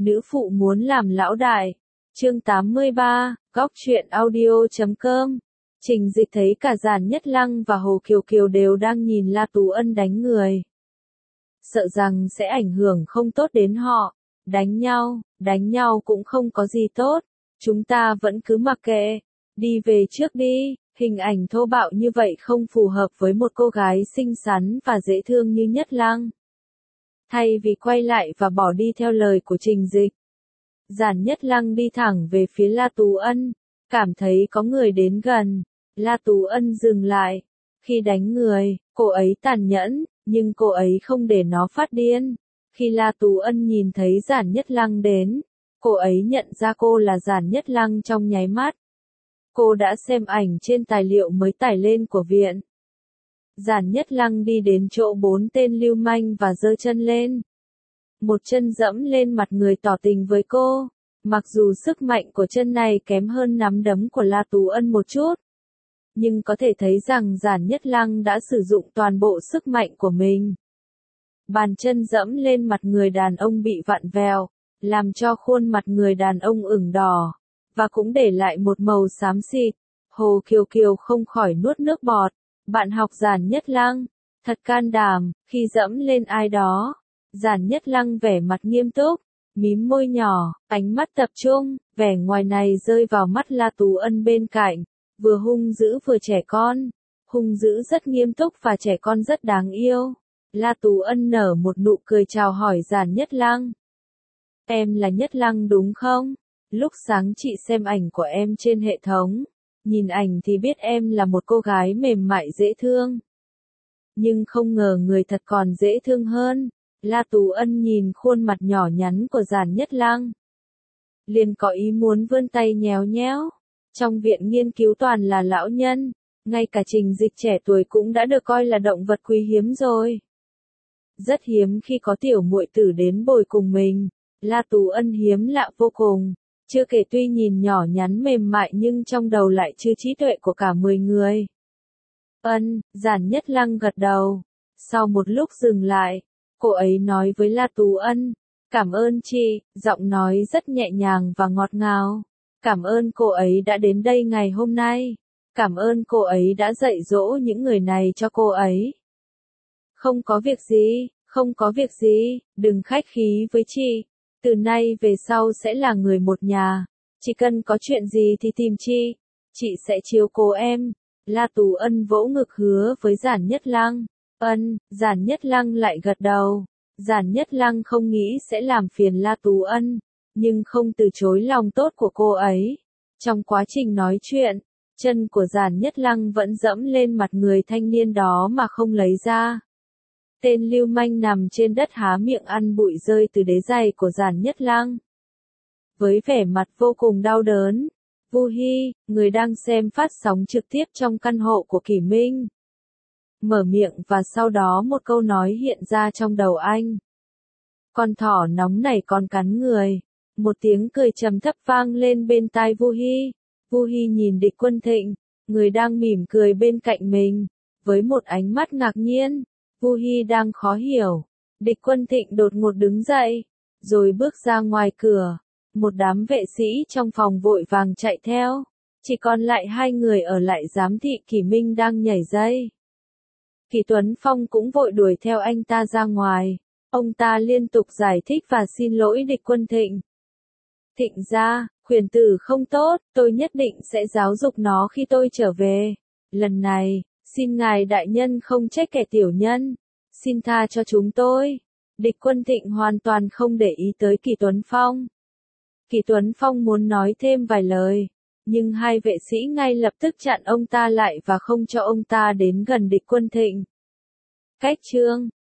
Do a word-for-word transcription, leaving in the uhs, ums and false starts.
Nữ phụ muốn làm lão đại. Chương tám mươi ba, góc truyện audio chấm com. Trình Dịch thấy cả Giản Nhất Lăng và Hồ Kiều Kiều đều đang nhìn La Tú Ân đánh người. Sợ rằng sẽ ảnh hưởng không tốt đến họ. Đánh nhau, đánh nhau cũng không có gì tốt. Chúng ta vẫn cứ mặc kệ. Đi về trước đi, hình ảnh thô bạo như vậy không phù hợp với một cô gái xinh xắn và dễ thương như Nhất Lăng. Thay vì quay lại và bỏ đi theo lời của Trình Dịch, Giản Nhất Lăng đi thẳng về phía La Tú Ân, cảm thấy có người đến gần. La Tú Ân dừng lại. Khi đánh người, cô ấy tàn nhẫn, nhưng cô ấy không để nó phát điên. Khi La Tú Ân nhìn thấy Giản Nhất Lăng đến, cô ấy nhận ra cô là Giản Nhất Lăng trong nháy mắt. Cô đã xem ảnh trên tài liệu mới tải lên của viện. Giản Nhất Lăng đi đến chỗ bốn tên lưu manh và giơ chân lên. Một chân dẫm lên mặt người tỏ tình với cô. Mặc dù sức mạnh của chân này kém hơn nắm đấm của La Tú Ân một chút, nhưng có thể thấy rằng Giản Nhất Lăng đã sử dụng toàn bộ sức mạnh của mình. Bàn chân dẫm lên mặt người đàn ông bị vặn vẹo, làm cho khuôn mặt người đàn ông ửng đỏ, và cũng để lại một màu xám xịt. Hồ Kiều Kiều không khỏi nuốt nước bọt. Bạn học Giản Nhất Lăng, thật can đảm, khi dẫm lên ai đó. Giản Nhất Lăng vẻ mặt nghiêm túc, mím môi nhỏ, ánh mắt tập trung, vẻ ngoài này rơi vào mắt La Tú Ân bên cạnh, vừa hung dữ vừa trẻ con. Hung dữ rất nghiêm túc và trẻ con rất đáng yêu. La Tú Ân nở một nụ cười chào hỏi Giản Nhất Lăng. Em là Nhất Lăng đúng không? Lúc sáng chị xem ảnh của em trên hệ thống, nhìn ảnh thì biết em là một cô gái mềm mại dễ thương. Nhưng không ngờ người thật còn dễ thương hơn. La Tú Ân nhìn khuôn mặt nhỏ nhắn của Giản Nhất Lăng, liền có ý muốn vươn tay nhéo nhéo. Trong viện nghiên cứu toàn là lão nhân, ngay cả Trình Dịch trẻ tuổi cũng đã được coi là động vật quý hiếm rồi. Rất hiếm khi có tiểu muội tử đến bồi cùng mình. La Tú Ân hiếm lạ vô cùng. Chưa kể tuy nhìn nhỏ nhắn mềm mại nhưng trong đầu lại chứa trí tuệ của cả mười người. Ân, Giản Nhất Lăng gật đầu. Sau một lúc dừng lại, cô ấy nói với La Tú Ân, cảm ơn chị, giọng nói rất nhẹ nhàng và ngọt ngào. Cảm ơn cô ấy đã đến đây ngày hôm nay. Cảm ơn cô ấy đã dạy dỗ những người này cho cô ấy. Không có việc gì, không có việc gì, đừng khách khí với chị. Từ nay về sau sẽ là người một nhà. Chỉ cần có chuyện gì thì tìm chị. Chị sẽ chiếu cố em. La Tú Ân vỗ ngực hứa với Giản Nhất Lăng. Ân, Giản Nhất Lăng lại gật đầu. Giản Nhất Lăng không nghĩ sẽ làm phiền La Tú Ân, nhưng không từ chối lòng tốt của cô ấy. Trong quá trình nói chuyện, chân của Giản Nhất Lăng vẫn dẫm lên mặt người thanh niên đó mà không lấy ra. Tên lưu manh nằm trên đất há miệng ăn bụi rơi từ đế giày của Giản Nhất Lăng. Với vẻ mặt vô cùng đau đớn, Vu Hy, người đang xem phát sóng trực tiếp trong căn hộ của Kỷ Minh, mở miệng và sau đó một câu nói hiện ra trong đầu anh. Con thỏ nóng này còn cắn người. Một tiếng cười trầm thấp vang lên bên tai Vu Hy. Vu Hy nhìn Địch Quân Thịnh, người đang mỉm cười bên cạnh mình, với một ánh mắt ngạc nhiên. Vu Hy đang khó hiểu. Địch Quân Thịnh đột ngột đứng dậy, rồi bước ra ngoài cửa. Một đám vệ sĩ trong phòng vội vàng chạy theo. Chỉ còn lại hai người ở lại giám thị Kỷ Minh đang nhảy dây. Kỷ Tuấn Phong cũng vội đuổi theo anh ta ra ngoài. Ông ta liên tục giải thích và xin lỗi Địch Quân Thịnh. Thịnh gia, khuyển tử không tốt, tôi nhất định sẽ giáo dục nó khi tôi trở về. Lần này, xin ngài đại nhân không trách kẻ tiểu nhân. Xin tha cho chúng tôi. Địch Quân Thịnh hoàn toàn không để ý tới Kỷ Tuấn Phong. Kỷ Tuấn Phong muốn nói thêm vài lời, nhưng hai vệ sĩ ngay lập tức chặn ông ta lại và không cho ông ta đến gần Địch Quân Thịnh. Cách chương